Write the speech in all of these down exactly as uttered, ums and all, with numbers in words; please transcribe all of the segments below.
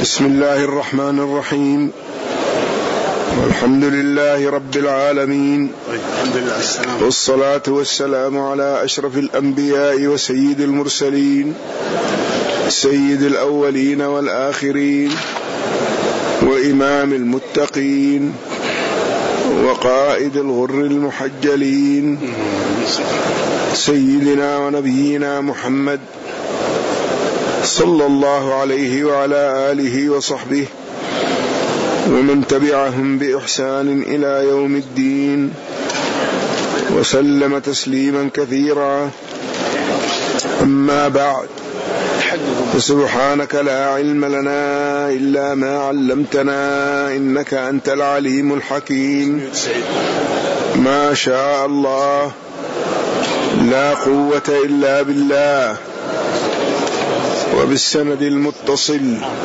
بسم الله الرحمن الرحيم. والحمد لله رب العالمين، والصلاة والسلام على أشرف الأنبياء وسيد المرسلين، سيد الأولين والآخرين، وإمام المتقين، وقائد الغر المحجلين، سيدنا ونبينا محمد صلى الله عليه وعلى آله وصحبه ومن تبعهم بإحسان إلى يوم الدين، وسلم تسليما كثيرا. أما بعد، فسبحانك لا علم لنا إلا ما علمتنا إنك أنت العليم الحكيم. ما شاء الله، لا قوة إلا بالله. وبالسند المتصل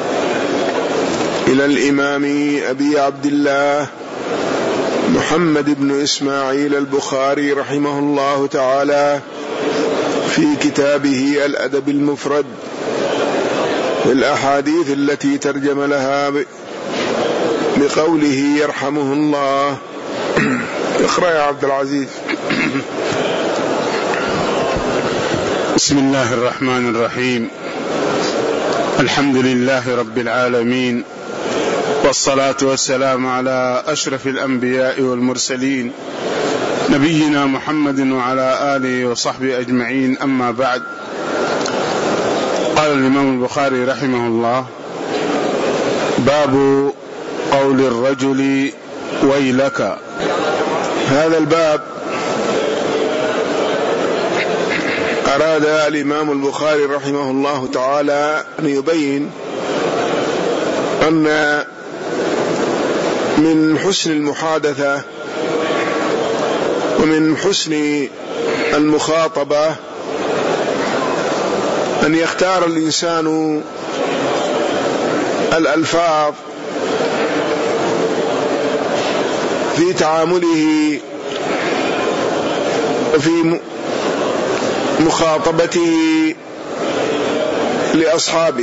إلى الإمام أبي عبد الله محمد بن إسماعيل البخاري رحمه الله تعالى في كتابه الأدب المفرد في الأحاديث التي ترجم لها بقوله يرحمه الله. اقرأ يا عبد العزيز. بسم الله الرحمن الرحيم. الحمد لله رب العالمين، والصلاة والسلام على أشرف الأنبياء والمرسلين، نبينا محمد وعلى آله وصحبه أجمعين. أما بعد، قال الإمام البخاري رحمه الله: باب قول الرجل ويلك. هذا الباب أراد الإمام البخاري رحمه الله تعالى أن يبين أن من حسن المحادثة ومن حسن المخاطبة أن يختار الإنسان الألفاظ في تعامله وفي مخاطبته لأصحابه،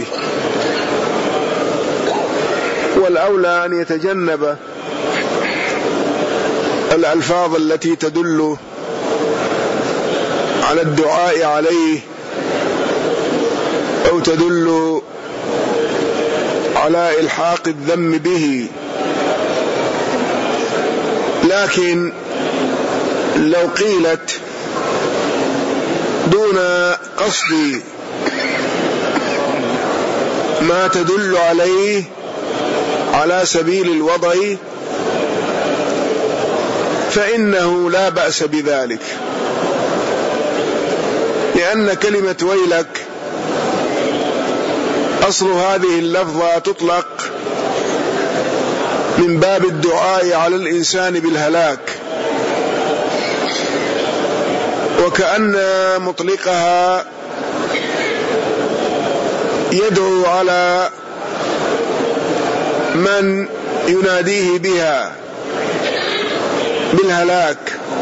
والأولى أن يتجنب الألفاظ التي تدل على الدعاء عليه أو تدل على إلحاق الذم به. لكن لو قيلت دون قصد ما تدل عليه على سبيل الوضع فإنه لا بأس بذلك، لأن كلمة ويلك أصل هذه اللفظة تطلق من باب الدعاء على الإنسان بالهلاك، وكأن مطلقها يدعو على من يناديه بها بالهلاك.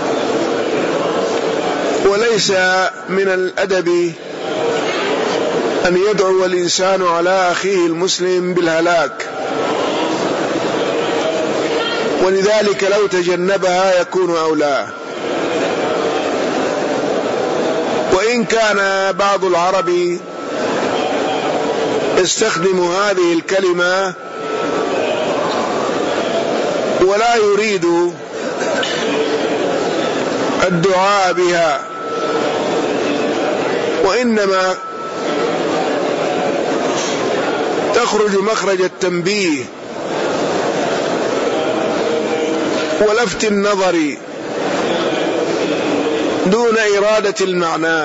وليس من الأدب أن يدعو الإنسان على أخيه المسلم بالهلاك، ولذلك لو تجنبها يكون أولى. وإن كان بعض العرب يستخدم هذه الكلمة ولا يريد الدعاء بها، وإنما تخرج مخرج التنبيه ولفت النظر دون إرادة المعنى.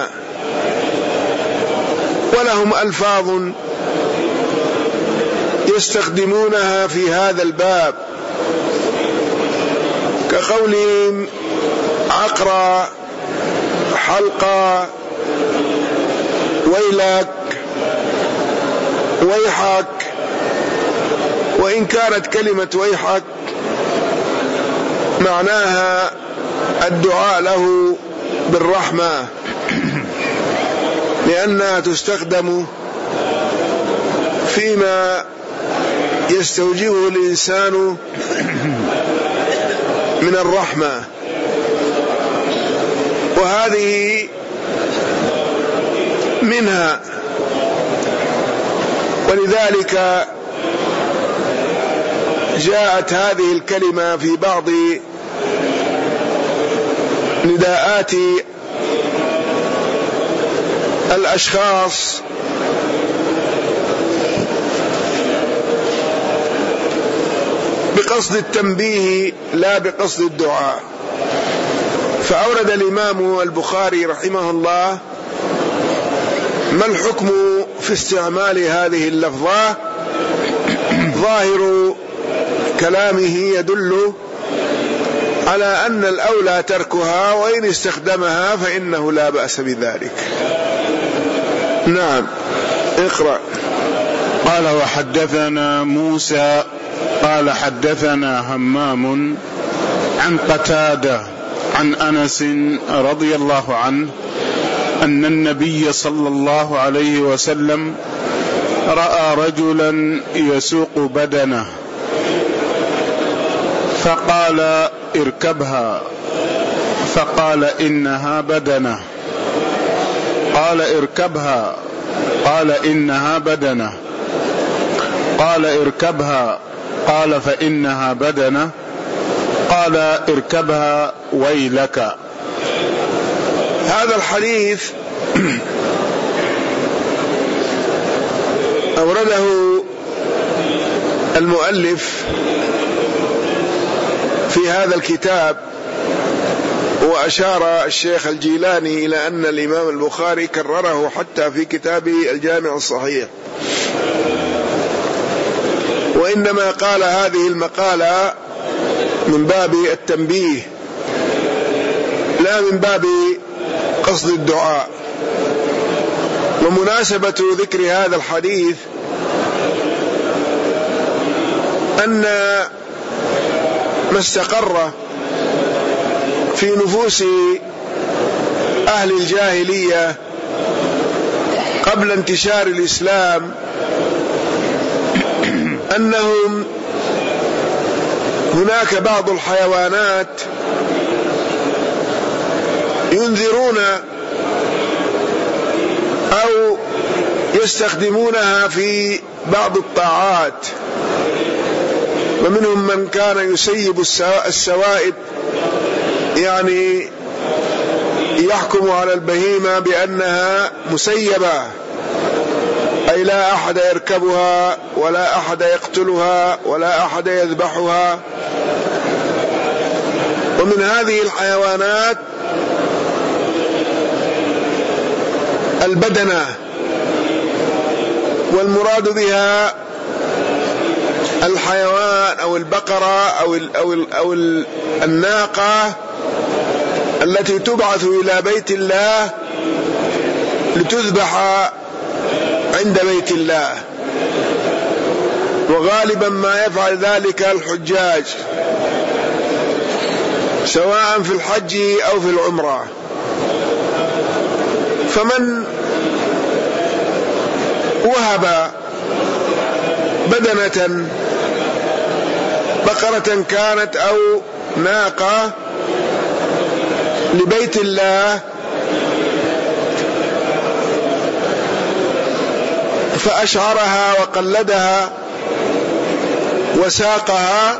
ولهم ألفاظ يستخدمونها في هذا الباب، كقولهم عقرى، حلقى، ويلك، ويحك. وإن كانت كلمة ويحك معناها الدعاء له بالرحمة، لأنها تستخدم فيما يستوجبه الإنسان من الرحمة، وهذه منها. ولذلك جاءت هذه الكلمة في بعض نداءات الأشخاص بقصد التنبيه لا بقصد الدعاء. فأورد الإمام البخاري رحمه الله: ما الحكم في استعمال هذه اللفظة؟ ظاهر كلامه يدل على أن الأولى تركها، وإن استخدمها فإنه لا بأس بذلك. نعم، اقرأ. قال: وحدثنا موسى قال حدثنا همام عن قتادة عن أنس رضي الله عنه أن النبي صلى الله عليه وسلم رأى رجلا يسوق بدنه فقال: اركبها. فقال: إنها بدنه. قال: اركبها. قال: إنها بدنه. قال: اركبها. قال: فإنها بدنه. قال: اركبها ويلك. هذا الحديث أورده المؤلف في هذا الكتاب، وأشار الشيخ الجيلاني إلى أن الإمام البخاري كرره حتى في كتابه الجامع الصحيح، وإنما قال هذه المقالة من باب التنبيه لا من باب قصد الدعاء. ومناسبة ذكر هذا الحديث أن ما استقر في نفوس أهل الجاهلية قبل انتشار الإسلام أنهم هناك بعض الحيوانات ينذرون أو يستخدمونها في بعض الطاعات، ومنهم من كان يسيب السوائب، يعني يحكم على البهيمة بأنها مسيبة، أي لا أحد يركبها ولا أحد يقتلها ولا أحد يذبحها. ومن هذه الحيوانات البدنة، والمراد بها الحيوان أو البقرة أو ال أو ال أو ال الناقة التي تبعث إلى بيت الله لتذبح عند بيت الله، وغالبا ما يفعل ذلك الحجاج سواء في الحج أو في العمرة. فمن وهب بدنة بقرة كانت أو ناقة لبيت الله فأشعرها وقلدها وساقها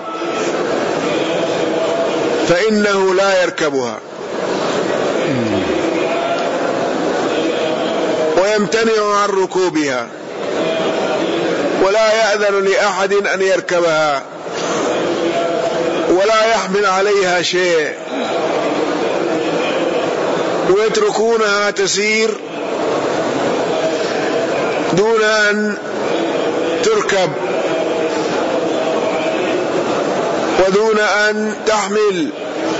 فإنه لا يركبها، ويمتنع عن ركوبها، ولا يأذن لأحد أن يركبها، ولا يحمل عليها شيء، ويتركونها تسير دون أن تركب ودون أن تحمل،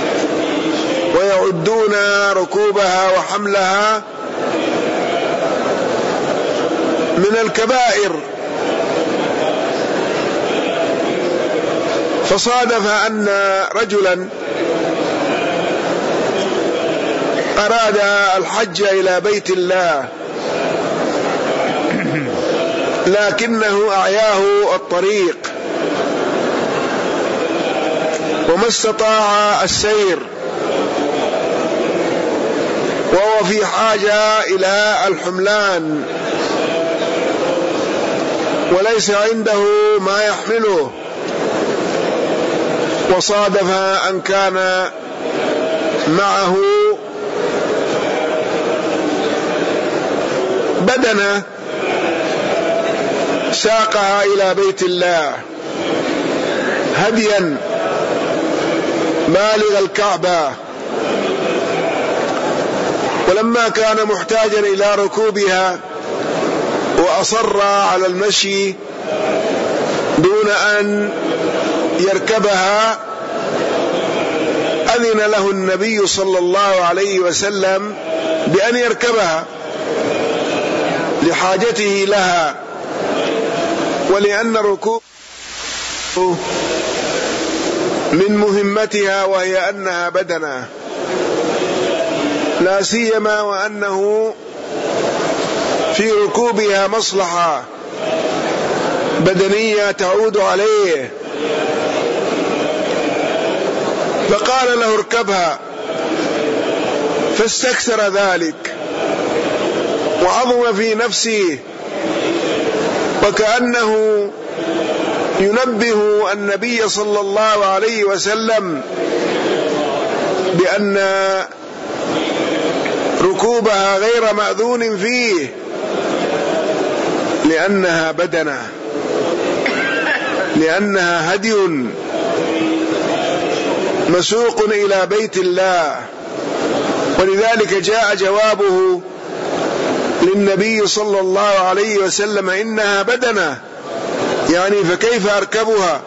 ويعدون ركوبها وحملها من الكبائر. فصادف أن رجلا أراد الحج إلى بيت الله، لكنه أعياه الطريق وما استطاع السير، وهو في حاجة إلى الحملان وليس عنده ما يحمله، وصادف أن كان معه بدنة ساقها إلى بيت الله هديا بالغ الكعبة، ولما كان محتاجا إلى ركوبها وأصر على المشي دون أن يركبها، أذن له النبي صلى الله عليه وسلم بأن يركبها لحاجته لها، ولأن الركوب من مهمتها وهي أنها بدنة، لا سيما وأنه في ركوبها مصلحة بدنية تعود عليه، فقال له اركبها، فاستكثر ذلك وعظم في نفسه، وكأنه ينبه النبي صلى الله عليه وسلم بأن ركوبها غير مأذون فيه لأنها بدنة، لأنها هدي مسوق إلى بيت الله. ولذلك جاء جوابه للنبي صلى الله عليه وسلم إنها بدنة، يعني فكيف أركبها؟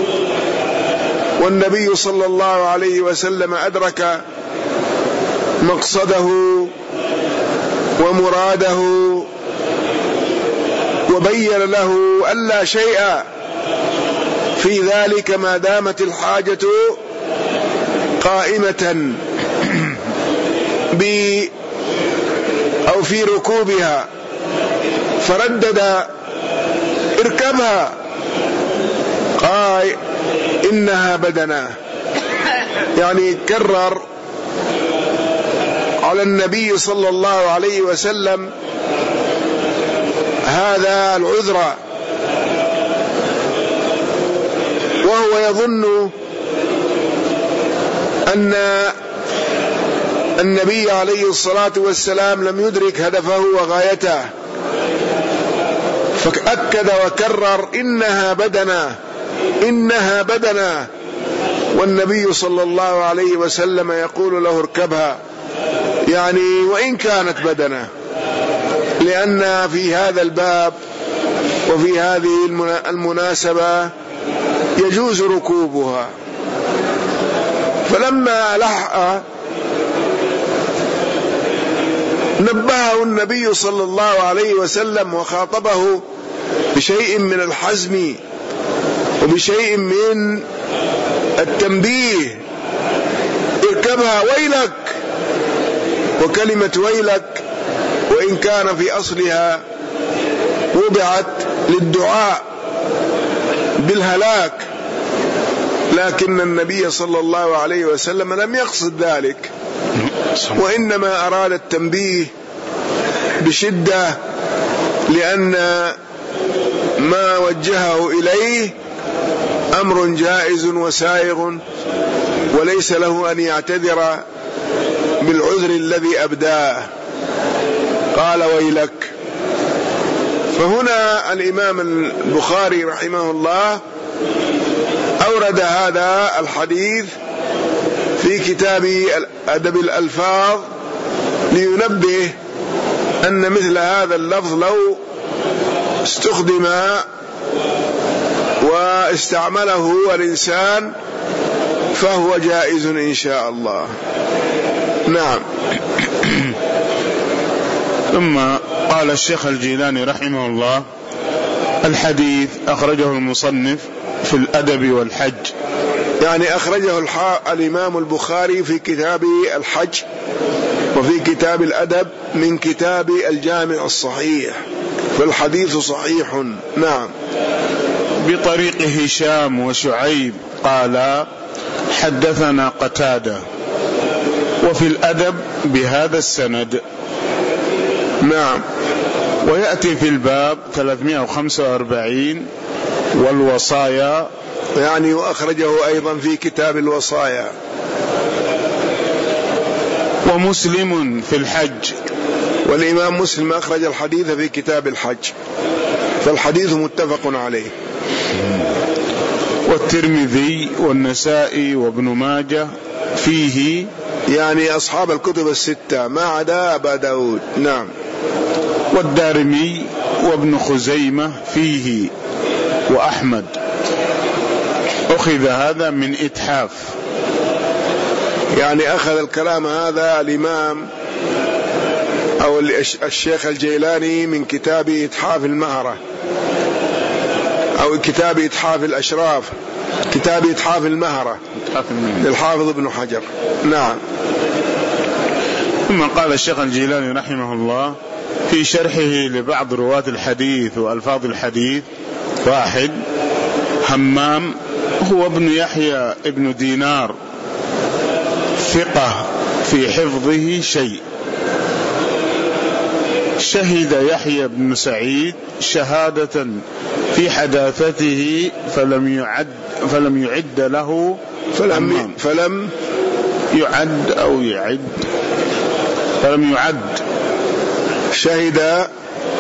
والنبي صلى الله عليه وسلم أدرك مقصده ومراده، وبين له ألا شيء في ذلك ما دامت الحاجة قائمة ب أو في ركوبها، فردد اركبها، قال إنها بدنة، يعني كرر على النبي صلى الله عليه وسلم هذا العذر، وهو يظن أن النبي عليه الصلاة والسلام لم يدرك هدفه وغايته، فأكد وكرر إنها بدنة إنها بدنة، والنبي صلى الله عليه وسلم يقول له اركبها، يعني وإن كانت بدنة، لأن في هذا الباب وفي هذه المناسبة يجوز ركوبها. فلما لحق نبهه النبي صلى الله عليه وسلم وخاطبه بشيء من الحزم وبشيء من التنبيه، اركبها ويلك، وكلمة ويلك وإن كان في أصلها وضعت للدعاء بالهلاك، لكن النبي صلى الله عليه وسلم لم يقصد ذلك، وإنما أراد التنبيه بشدة، لأن ما وجهه إليه أمر جائز وسائغ، وليس له أن يعتذر بالعذر الذي أبداه. قال ويلك. فهنا الإمام البخاري رحمه الله أورد هذا الحديث في كتاب أدب الألفاظ لينبه أن مثل هذا اللفظ لو استخدم واستعمله الإنسان فهو جائز إن شاء الله. نعم. ثم قال الشيخ الجيلاني رحمه الله: الحديث أخرجه المصنف في الأدب والحج، يعني أخرجه الإمام البخاري في كتاب الحج وفي كتاب الأدب من كتاب الجامع الصحيح، فالحديث صحيح. نعم. بطريق هشام وشعيب قال: حدثنا قتادة، وفي الأدب بهذا السند. نعم. ويأتي في الباب ثلاثمائة وخمسة وأربعين والوصايا، يعني وأخرجه أيضا في كتاب الوصايا. ومسلم في الحج، والإمام مسلم أخرج الحديث في كتاب الحج، فالحديث متفق عليه. والترمذي والنسائي وابن ماجه فيه، يعني أصحاب الكتب الستة ما عدا أبا داود. نعم. والدارمي وابن خزيمة فيه، وأحمد. أخذ هذا من إتحاف، يعني أخذ الكلام هذا الإمام أو الشيخ الجيلاني من كتاب إتحاف المهرة، أو كتاب إتحاف الأشراف، كتاب إتحاف المهرة للحافظ ابن حجر. نعم. ثم قال الشيخ الجيلاني رحمه الله في شرحه لبعض رواة الحديث وألفاظ الحديث: واحد، همام هو ابن يحيى ابن دينار، ثقة في حفظه شيء، شهد يحيى بن سعيد شهادة في حداثته فلم يعد فلم يعد له فلم, فلم يعد أو يعد فلم يعد شهد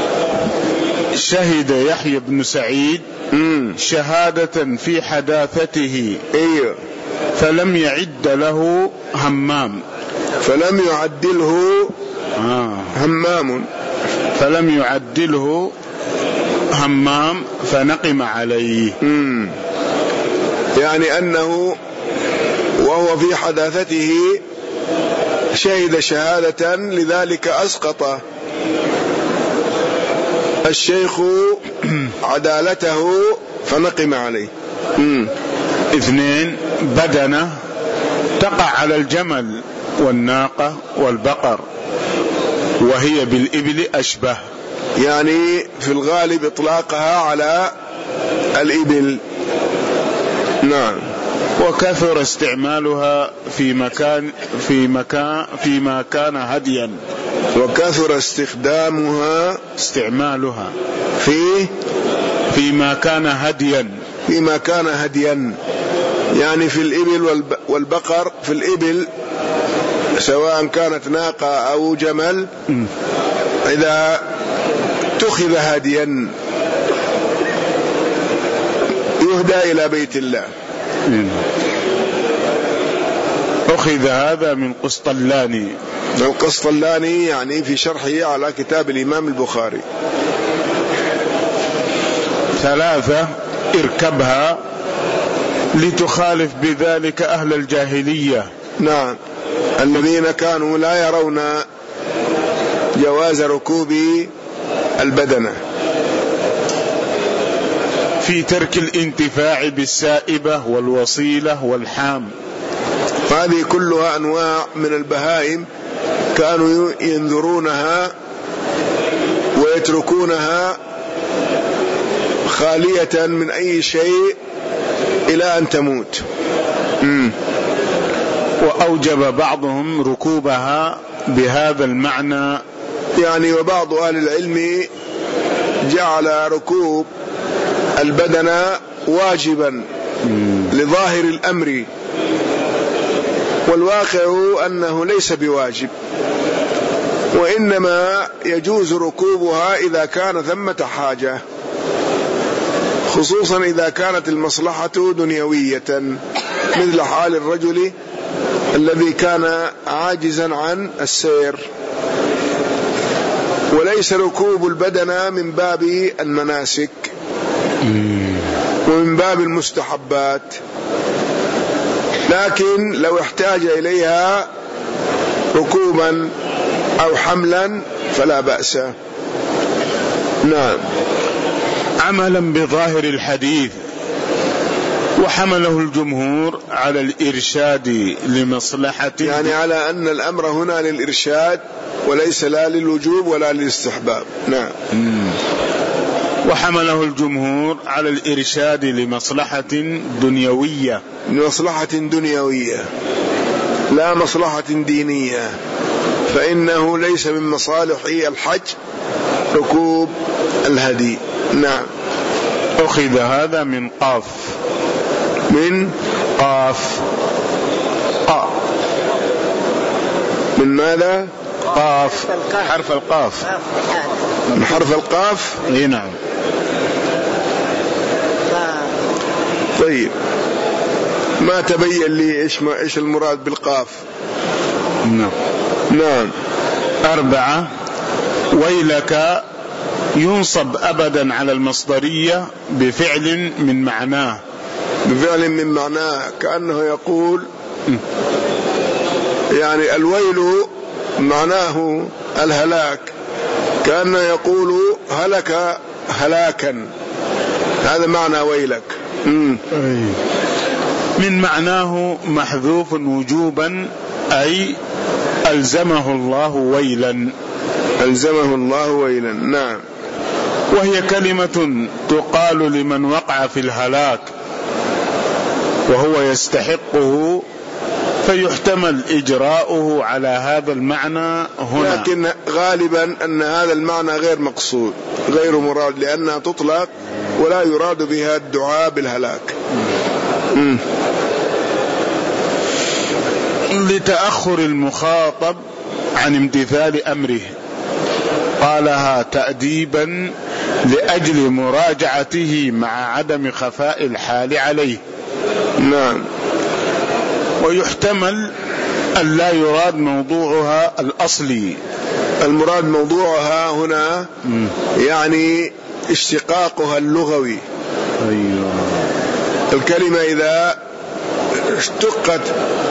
شهد يحيى بن سعيد شهادة في حداثته أيوه فلم يعد له همام، فلم يعدله آه. همام فلم يعدله همام فنقم عليه. مم. يعني أنه وهو في حداثته شهد شهادة، لذلك أسقط الشيخ عدالته فنقم عليه. مم. اثنين، بدنة تقع على الجمل والناقة والبقر، وهي بالإبل أشبه، يعني في الغالب إطلاقها على الإبل. نعم. وكثر استعمالها في مكان في مكان فيما كان هديا، وكثر استخدامها استعمالها في فيما كان هديا فيما كان هديا، يعني في الإبل والبقر. في الإبل سواء كانت ناقة أو جمل، إذا اتخذ هديا يهدى إلى بيت الله. أخذ هذا من قسطلاني. القسطلاني يعني في شرحه على كتاب الإمام البخاري. ثلاثة، اركبها لتخالف بذلك أهل الجاهلية. نعم، الذين كانوا لا يرون جواز ركوب البدنة في ترك الانتفاع بالسائبة والوصيلة والحام. هذه كلها أنواع من البهائم كانوا ينذرونها ويتركونها خالية من أي شيء إلى أن تموت. مم. وأوجب بعضهم ركوبها بهذا المعنى، يعني وبعض أهل العلم جعل ركوب البدنة واجبا لظاهر الأمر، والواقع أنه ليس بواجب، وإنما يجوز ركوبها إذا كان ثمة حاجة، خصوصا إذا كانت المصلحة دنيوية، مثل حال الرجل الذي كان عاجزا عن السير. وليس ركوب البدنة من باب المناسك ومن باب المستحبات، لكن لو احتاج إليها ركوبا أو حملا فلا بأس. نعم. عملا بظاهر الحديث، وحمله الجمهور على الإرشاد لمصلحته، يعني على أن الأمر هنا للإرشاد وليس لا للوجوب ولا للاستحباب. نعم. وحمله الجمهور على الإرشاد لمصلحة دنيوية لمصلحة دنيوية لا مصلحة دينية، فإنه ليس من مصالح الحج ركوب الهدي. نعم. أخذ هذا من قاف، من قاف قا من ماذا؟ قاف، حرف القاف، من حرف القاف. اي نعم. طيب ما تبين لي ايش ايش المراد بالقاف. نعم. نعم. أربعة، ويلك ينصب أبدا على المصدرية بفعل من معناه، بفعل من معناه، كأنه يقول يعني الويل معناه الهلاك، كأنه يقول هلك هلاكا، هذا معنى ويلك. مم. من معناه محذوف وجوبا، أي ألزمه الله ويلا، ألزمه الله ويلا. نعم. وهي كلمة تقال لمن وقع في الهلاك وهو يستحقه، فيحتمل إجراؤه على هذا المعنى هنا، لكن غالبا أن هذا المعنى غير مقصود، غير مراد، لأنها تطلق ولا يراد بها الدعاء بالهلاك. م. لتأخر المخاطب عن امتثال أمره، قالها تأديبا لأجل مراجعته مع عدم خفاء الحال عليه. نعم. ويحتمل أن لا يراد موضوعها الأصلي، المراد موضوعها هنا م. يعني اشتقاقها اللغوي. أيوة. الكلمة إذا اشتقت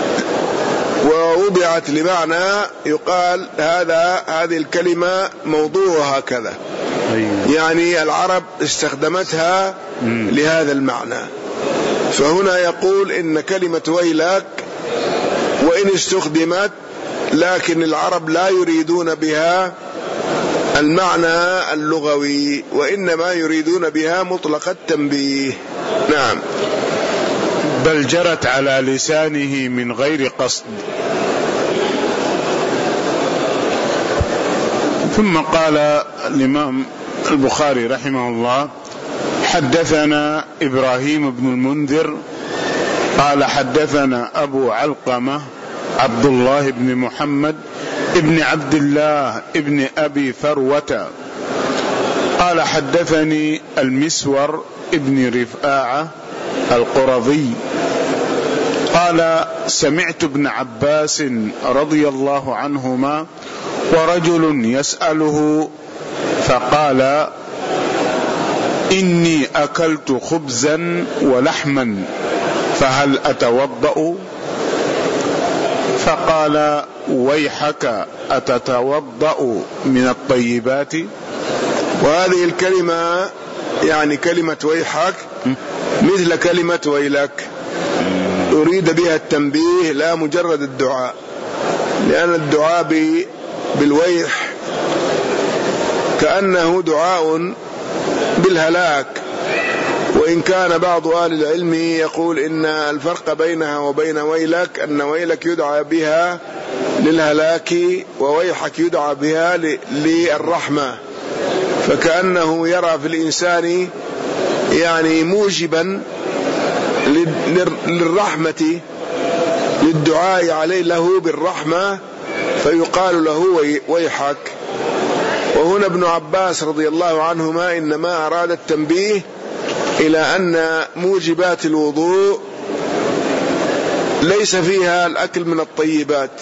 ووضعت لمعنى يقال هذا هذه الكلمة موضوعها كذا. أيوة. يعني العرب استخدمتها م. لهذا المعنى. فهنا يقول إن كلمة ويلك وإن استخدمت لكن العرب لا يريدون بها المعنى اللغوي، وإنما يريدون بها مطلق التنبيه. نعم. بل جرت على لسانه من غير قصد. ثم قال الإمام البخاري رحمه الله: حدثنا إبراهيم بن المنذر قال حدثنا أبو علقمة عبد الله بن محمد ابن عبد الله ابن أبي فروة قال حدثني المسور ابن رفاعة القرظي قال سمعت ابن عباس رضي الله عنهما ورجل يسأله فقال: إني أكلت خبزا ولحما فهل أتوضأ؟ فقال: ويحك أتتوضأ من الطيبات؟ وهذه الكلمة يعني كلمة ويحك مثل كلمة ويلك، أريد بها التنبيه لا مجرد الدعاء، لأن الدعاء بالويح كأنه دعاء بالهلاك، وإن كان بعض أهل العلم يقول إن الفرق بينها وبين ويلك أن ويلك يدعى بها للهلاك وويحك يدعى بها للرحمة، فكأنه يرى في الإنسان يعني موجبا للرحمة، للدعاء عليه له بالرحمة، فيقال له ويحك. وهنا ابن عباس رضي الله عنهما إنما أراد التنبيه إلى أن موجبات الوضوء ليس فيها الأكل من الطيبات،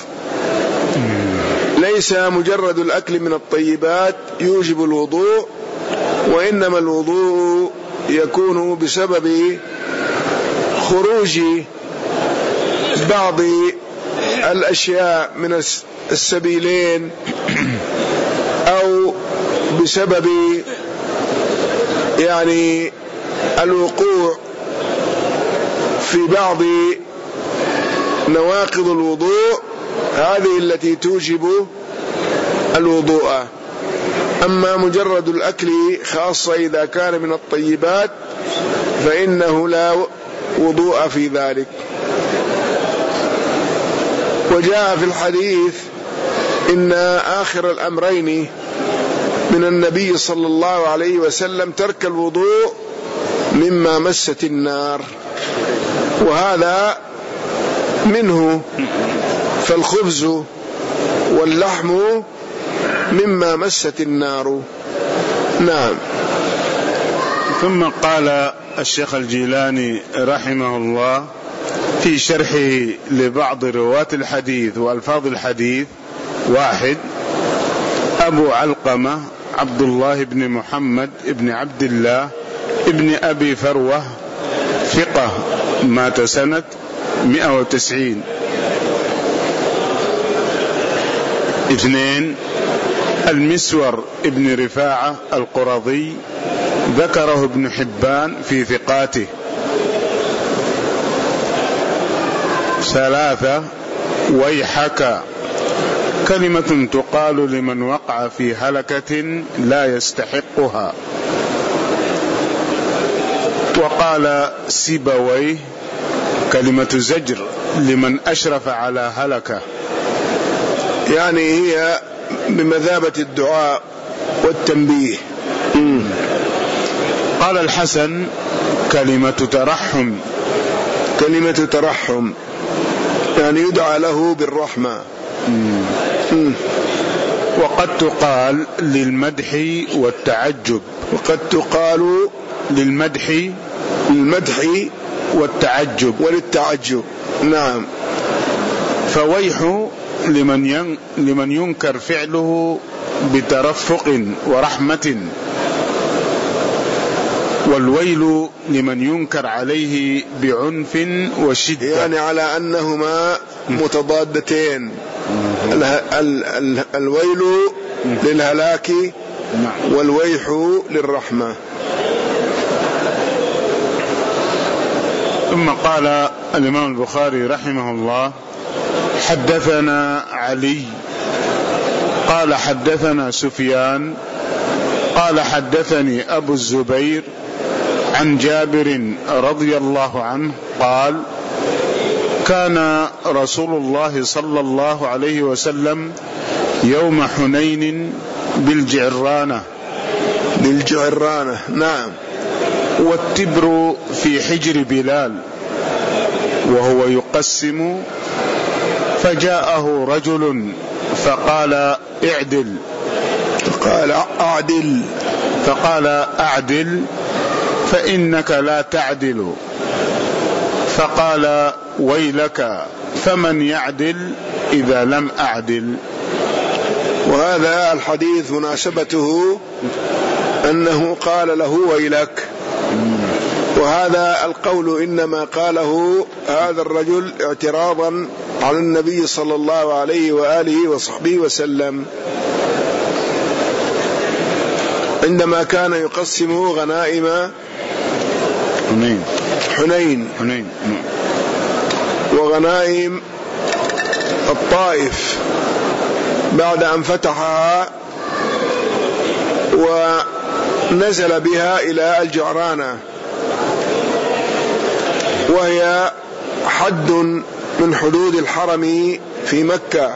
ليس مجرد الأكل من الطيبات يوجب الوضوء، وإنما الوضوء يكون بسبب خروج بعض الأشياء من السبيلين، أو بسبب يعني الوقوع في بعض نواقض الوضوء، هذه التي توجب الوضوء. أما مجرد الأكل خاصة إذا كان من الطيبات فإنه لا وضوء في ذلك. وجاء في الحديث إن آخر الأمرين من النبي صلى الله عليه وسلم ترك الوضوء مما مست النار، وهذا منه، فالخبز واللحم مما مست النار. نعم. ثم قال الشيخ الجيلاني رحمه الله في شرحه لبعض رواة الحديث وألفاظ الحديث: واحد، أبو علقمة عبد الله بن محمد بن عبد الله ابن أبي فروة، ثقة، مات سنة مئة وتسعين. اثنين، المسور ابن رفاعة القرظي، ذكره ابن حبان في ثقاته. ثلاثة، ويحك، كلمة تقال لمن وقع في هلكة لا يستحقها. وقال سيبويه: كلمة زجر لمن أشرف على هلكة، يعني هي بمثابة الدعاء والتنبيه. قال الحسن: كلمة ترحم، كلمة ترحم يعني يدعى له بالرحمة. وقد تقال للمدح والتعجب، وقد تقال للمدح للمدح والتعجب وللتعجب. نعم. فويح لمن ين لمن ينكر فعله بترفق ورحمة، والويل لمن ينكر عليه بعنف وشدة، يعني على أنهما متضادتين. ال ال ال الويل للهلاك والويح للرحمة. ثم قال الإمام البخاري رحمه الله: حدثنا علي قال حدثنا سفيان قال حدثني أبو الزبير عن جابر رضي الله عنه قال: كان رسول الله صلى الله عليه وسلم يوم حنين بالجعرانة بالجعرانة نعم، والتبر في حجر بلال وهو يقسم، فجاءه رجل فقال: اعدل، فقال أعدل فقال: أعدل فإنك لا تعدل. فقال: ويلك، فمن يعدل إذا لم أعدل. وهذا الحديث مناسبته أنه قال له ويلك، وهذا القول إنما قاله هذا الرجل اعتراضا على النبي صلى الله عليه وآله وصحبه وسلم عندما كان يقسم غنائم حنين حنين, حنين. وغنائم الطائف بعد أن فتحها ونزل بها إلى الجعرانة، وهي حد من حدود الحرم في مكة.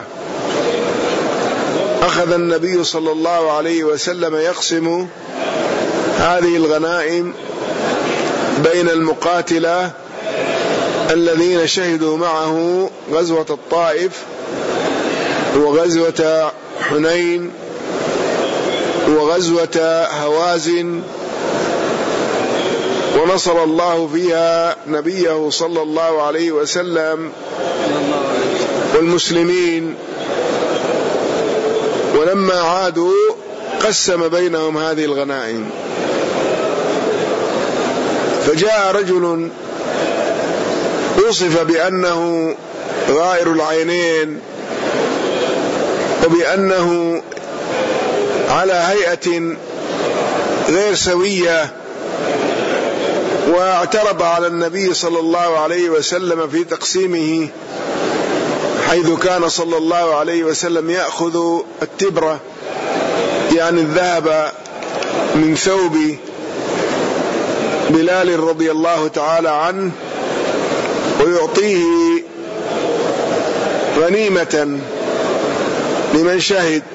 أخذ النبي صلى الله عليه وسلم يقسم هذه الغنائم بين المقاتلة الذين شهدوا معه غزوة الطائف وغزوة حنين وغزوة هوازن، ونصر الله فيها نبيه صلى الله عليه وسلم والمسلمين. ولما عادوا قسم بينهم هذه الغنائم، فجاء رجل وصف بأنه غائر العينين وبأنه على هيئة غير سوية، واعترض على النبي صلى الله عليه وسلم في تقسيمه، حيث كان صلى الله عليه وسلم يأخذ التبرة يعني الذهب من ثوب بلال رضي الله تعالى عنه ويعطيه غنيمة لمن شهد،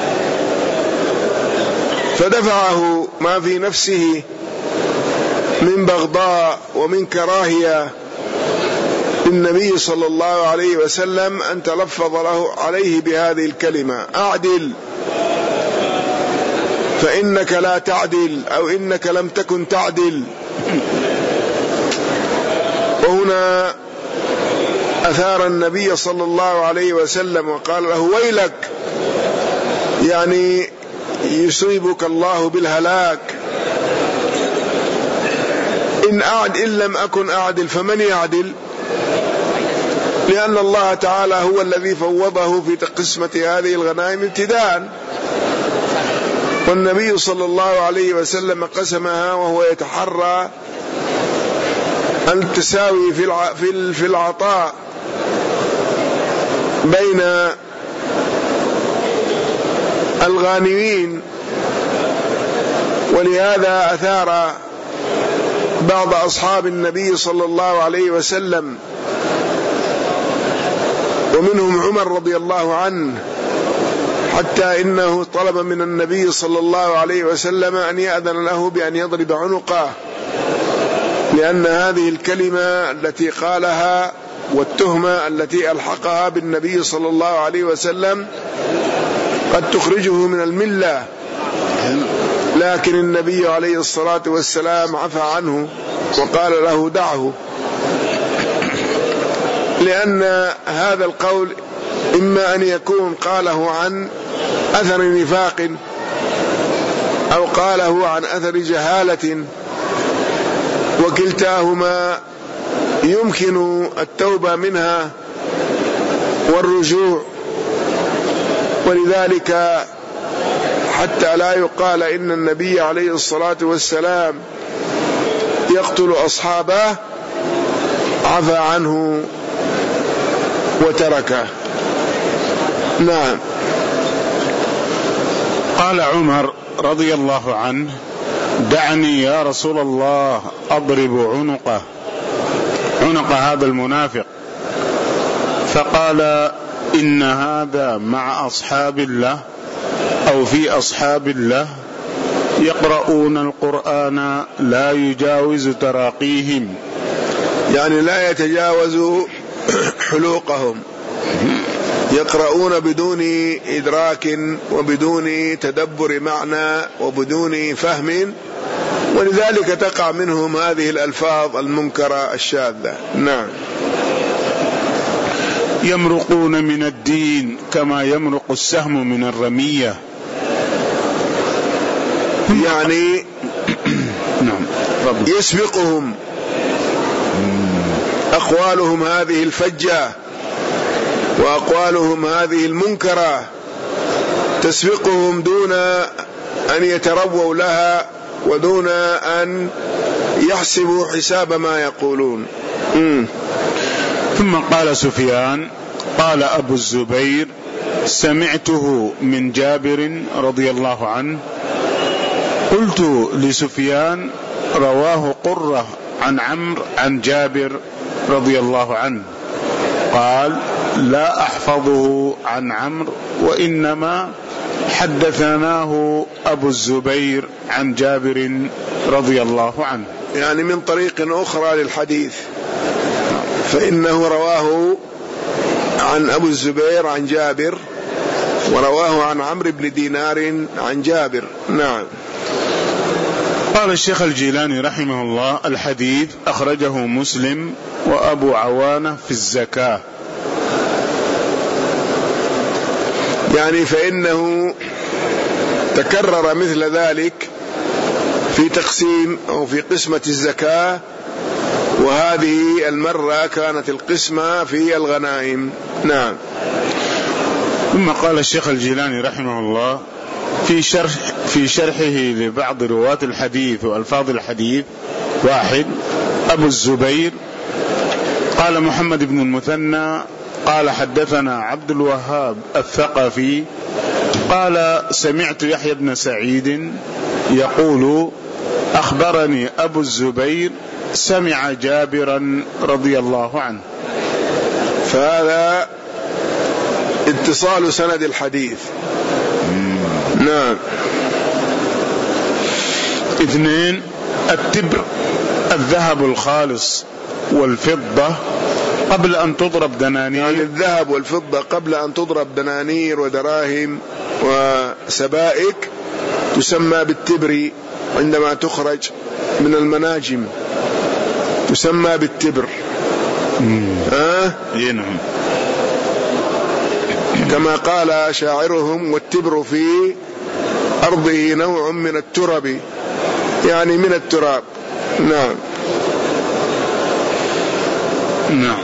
فدفعه ما في نفسه من بغضاء ومن كراهية للنبي صلى الله عليه وسلم أن تلفظ له عليه بهذه الكلمة: أعدل فإنك لا تعدل، أو إنك لم تكن تعدل. وهنا أثار النبي صلى الله عليه وسلم وقال له: ويلك، يعني يصيبك الله بالهلاك، إن أعد إن لم أكن أعدل فمن يعدل؟ لأن الله تعالى هو الذي فوضه في قسمة هذه الغنائم ابتداء، والنبي صلى الله عليه وسلم قسمها وهو يتحرى التساوي في العطاء بين الغانمين. ولهذا أثار بعض أصحاب النبي صلى الله عليه وسلم ومنهم عمر رضي الله عنه، حتى إنه طلب من النبي صلى الله عليه وسلم أن يأذن له بأن يضرب عنقه، لأن هذه الكلمة التي قالها والتهمة التي ألحقها بالنبي صلى الله عليه وسلم قد تخرجه من الملة، لكن النبي عليه الصلاة والسلام عفى عنه وقال له: دعه، لأن هذا القول إما أن يكون قاله عن أثر نفاق أو قاله عن أثر جهالة، وكلتاهما يمكن التوبة منها والرجوع. ولذلك حتى لا يقال إن النبي عليه الصلاة والسلام يقتل أصحابه عفى عنه وتركه. نعم. قال عمر رضي الله عنه: دعني يا رسول الله أضرب عنقه، عنق هذا المنافق. فقال: إن هذا مع أصحاب الله أو في أصحاب الله يقرؤون القرآن لا يجاوز تراقيهم، يعني لا يتجاوز حلوقهم، يقرؤون بدون إدراك وبدون تدبر معنى وبدون فهم، ولذلك تقع منهم هذه الألفاظ المنكرة الشاذة. نعم. يمرقون من الدين كما يمرق السهم من الرمية، يعني نعم يسبقهم أقوالهم هذه الفجة وأقوالهم هذه المنكرة، تسبقهم دون أن يترووا لها ودون أن يحسبوا حساب ما يقولون. م. ثم قال سفيان: قال أبو الزبير: سمعته من جابر رضي الله عنه. قلت لسفيان: رواه قرة عن عمرو عن جابر رضي الله عنه. قال: لا أحفظه عن عمرو، وإنما حدثناه أبو الزبير عن جابر رضي الله عنه، يعني من طريق أخرى للحديث، فإنه رواه عن أبو الزبير عن جابر، ورواه عن عمرو بن دينار عن جابر. نعم. قال الشيخ الجيلاني رحمه الله: الحديث أخرجه مسلم وأبو عوانة في الزكاة. يعني فإنه تكرر مثل ذلك في تقسيم أو في قسمة الزكاة، وهذه المرة كانت القسمة في الغنائم. نعم. ثم قال الشيخ الجيلاني رحمه الله في شرح في شرحه لبعض رواة الحديث وألفاظ الحديث: واحد، أبو الزبير قال محمد بن المثنى قال حدثنا عبد الوهاب الثقفي قال: سمعت يحيى بن سعيد يقول: أخبرني أبو الزبير سمع جابرا رضي الله عنه. فهذا اتصال سند الحديث. نعم. اثنين: التبر الذهب الخالص والفضة قبل أن تضرب دنانير. يعني الذهب والفضة قبل أن تضرب دنانير ودراهم وسبائك تسمى بالتبر، عندما تخرج من المناجم تسمى بالتبر. ها؟ نعم. كما قال شاعرهم: والتبر في أرضه نوع من الترب، يعني من التراب. نعم. نعم.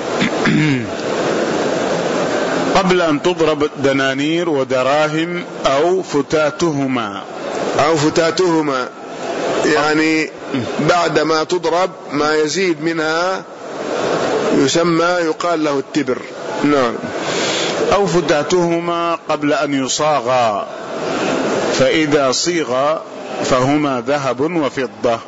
قبل أن تضرب دنانير ودراهم أو فتاتهما. أو فتاتهما يعني بعد ما تضرب ما يزيد منها يسمى يقال له التبر. نعم. أو فتاتهما قبل أن يصاغا، فإذا صيغا فهما ذهب وفضة.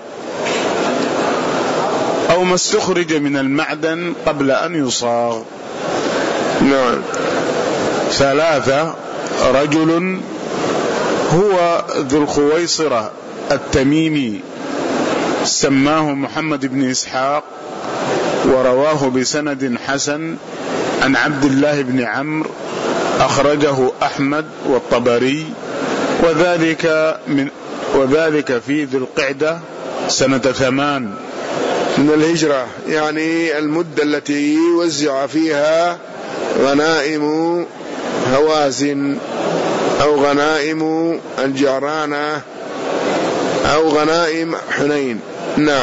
أو ما استخرج من المعدن قبل أن يصاغ. نعم. ثلاثة: رجل هو ذو الخويصرة التميمي سماه محمد بن إسحاق، ورواه بسند حسن عن عبد الله بن عمرو، أخرجه أحمد والطبري، وذلك من وذلك في ذي القعدة سنة ثمان من الهجرة، يعني المدة التي وزع فيها غنائم هوازن أو غنائم الجعرانة أو غنائم حنين. نعم.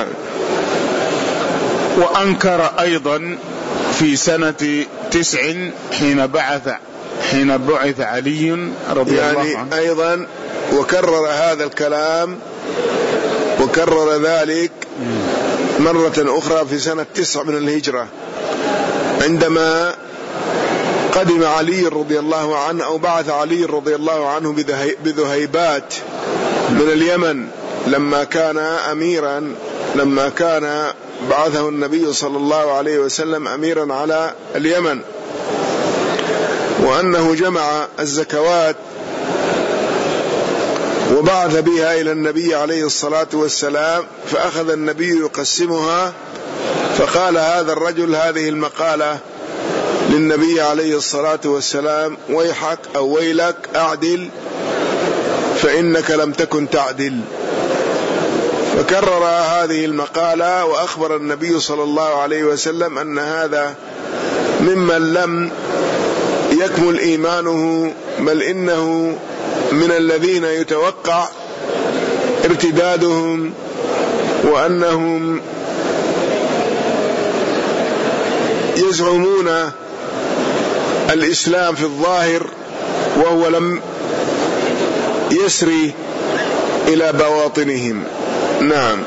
وأنكر أيضا في سنة تسع حين بعث حين بعث علي رضي يعني الله عنه، يعني أيضا وكرر هذا الكلام وكرر ذلك مرة أخرى في سنة تسع من الهجرة، عندما قدم علي رضي الله عنه أو بعث علي رضي الله عنه بذهيبات من اليمن، لما كان أميرا لما كان بعثه النبي صلى الله عليه وسلم أميرا على اليمن، وأنه جمع الزكوات وبعث بها إلى النبي عليه الصلاة والسلام، فأخذ النبي يقسمها، فقال هذا الرجل هذه المقالة للنبي عليه الصلاة والسلام: ويحك أو ويلك أعدل فإنك لم تكن تعدل. فكرر هذه المقالة وأخبر النبي صلى الله عليه وسلم أن هذا ممن لم يكمل إيمانه، بل إنه من الذين يتوقع ارتدادهم، وأنهم يزعمون الإسلام في الظاهر وهو لم يسري إلى بواطنهم. نعم.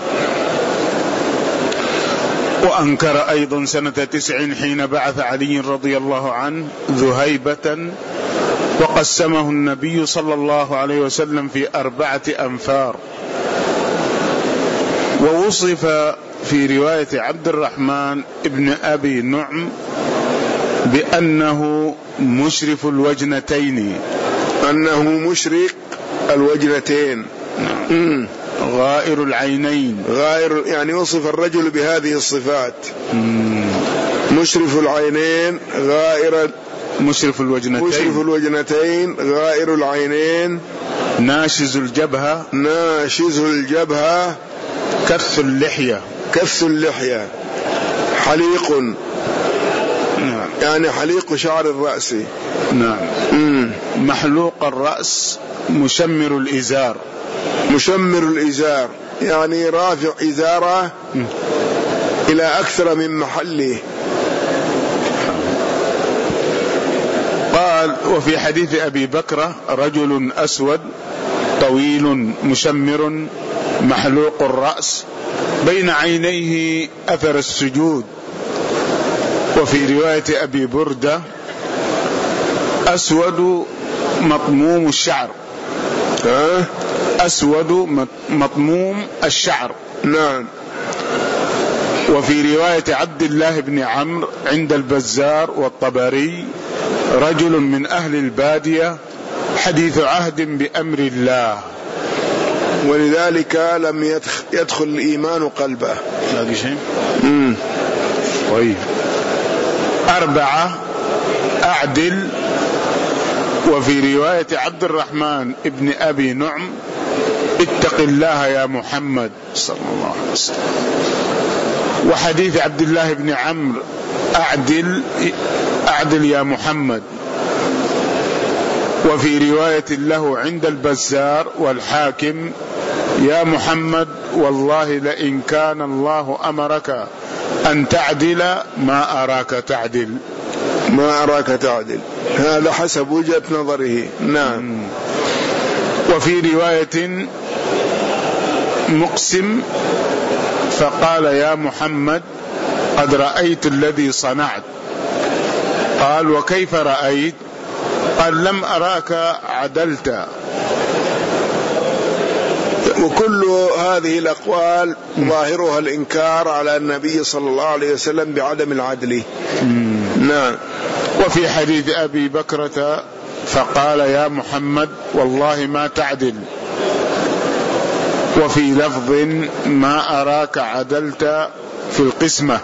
وأنكر أيضا سنة تسع حين بعث علي رضي الله عنه ذهيبة، وقسمه النبي صلى الله عليه وسلم في أربعة أنفار. ووصف في رواية عبد الرحمن ابن أبي نعم بأنه مشرف الوجنتين، أنه مشرق الوجنتين، نعم. غائر العينين، غائر يعني وصف الرجل بهذه الصفات: مم. مشرف العينين، غائر مشرف الوجنتين مشرف الوجنتين غائر العينين، ناشز الجبهة ناشز الجبهة، كث اللحية كث اللحية، حليق، نعم. يعني حليق شعر الرأس، نعم. مم. محلوق الرأس، مشمر الإزار، مشمر الإزار يعني رافع إزاره م. إلى أكثر من محله. قال: وفي حديث أبي بكر: رجل أسود طويل مشمر محلوق الرأس بين عينيه أثر السجود. وفي رواية أبي بردة: أسود مطموم الشعر. ها؟ أسود مطموم الشعر. نعم. وفي رواية عبد الله بن عمرو عند البزار والطبري: رجل من أهل البادية حديث عهد بأمر الله، ولذلك لم يدخل الإيمان قلبه. لاقي شيء؟ امم طيب. أربعة أعدل. وفي رواية عبد الرحمن ابن أبي نعم: اتق الله يا محمد صلى الله عليه وسلم. وحديث عبد الله بن عمرو: أعدل أعدل يا محمد. وفي رواية له عند البزار والحاكم: يا محمد والله لئن كان الله أمرك أن تعدل ما أراك تعدل. ما أراك تعدل، هذا حسب وجهة نظره. نعم. وفي رواية مقسم فقال: يا محمد قد رأيت الذي صنعت. قال: وكيف رأيت؟ قال: لم أراك عدلت. وكل هذه الأقوال ظاهرها الإنكار على النبي صلى الله عليه وسلم بعدم العدل. نعم. وفي حديث أبي بكرة فقال: يا محمد والله ما تعدل. وفي لفظ: ما أراك عدلت في القسمة.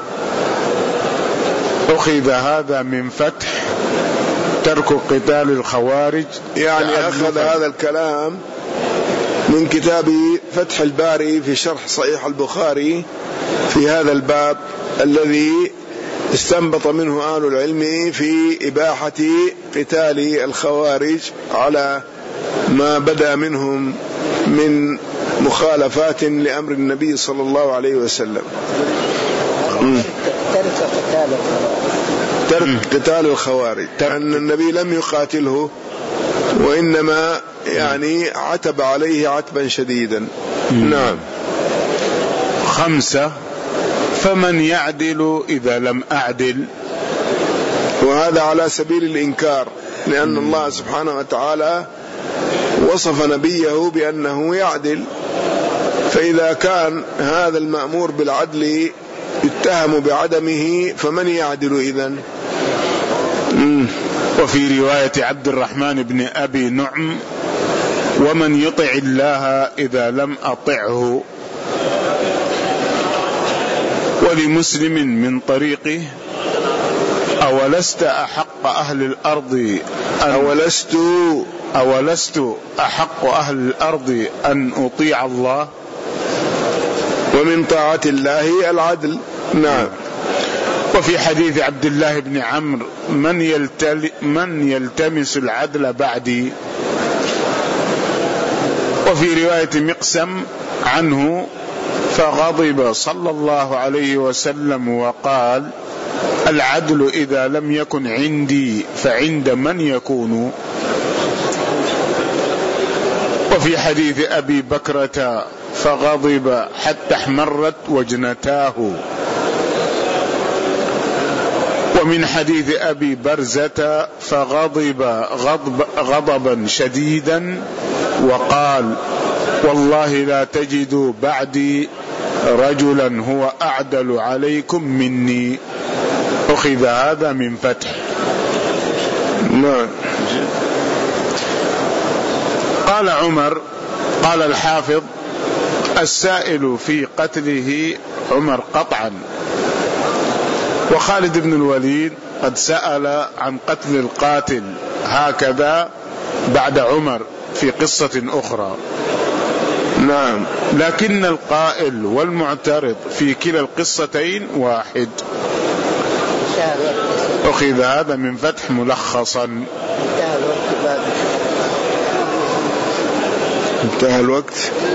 أخذ هذا من فتح ترك قتال الخوارج. يعني أخذ هذا الكلام من كتاب فتح الباري في شرح صحيح البخاري في هذا الباب الذي استنبط منه أهل العلم في إباحة قتال الخوارج على ما بدا منهم من مخالفات لأمر النبي صلى الله عليه وسلم. ترك قتال الخوارج، أن النبي لم يقاتله وإنما يعني عتب عليه عتبا شديدا. نعم. خمسة: فمن يعدل إذا لم أعدل. وهذا على سبيل الإنكار، لأن الله سبحانه وتعالى وصف نبيه بأنه يعدل، فإذا كان هذا المأمور بالعدل يتهم بعدمه فمن يعدل إذن؟ وفي رواية عبد الرحمن بن أبي نعم: ومن يطع الله إذا لم أطعه. ولمسلم من طريقه: أولست أحق أهل الأرض أن أولست أولست أحق أهل الأرض أن أطيع الله. ومن طاعة الله العدل. نعم. وفي حديث عبد الله بن عمرو: من, يلتل من يلتمس العدل بعدي. وفي رواية مقسم عنه: فغضب صلى الله عليه وسلم وقال: العدل إذا لم يكن عندي فعند من يكون. وفي حديث أبي بكرة: فغضب حتى احمرت وجنتاه. ومن حديث أبي برزة: فغضب غضب غضبا شديدا وقال: والله لا تجدوا بعدي رجلا هو أعدل عليكم مني. أخذ هذا من فتح. نعم. قال عمر، قال الحافظ: السائل في قتله عمر قطعا. وخالد بن الوليد قد سأل عن قتل القاتل هكذا بعد عمر في قصة أخرى. نعم. لكن القائل والمعترض في كلا القصتين واحد. أخذ هذا من فتح ملخصا. انتهى الوقت.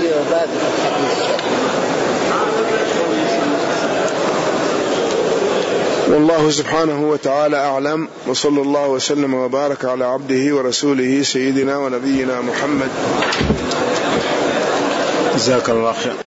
والله سبحانه وتعالى أعلم، وصلى الله وسلم وبارك على عبده ورسوله سيدنا ونبينا محمد. جزاك الله خير.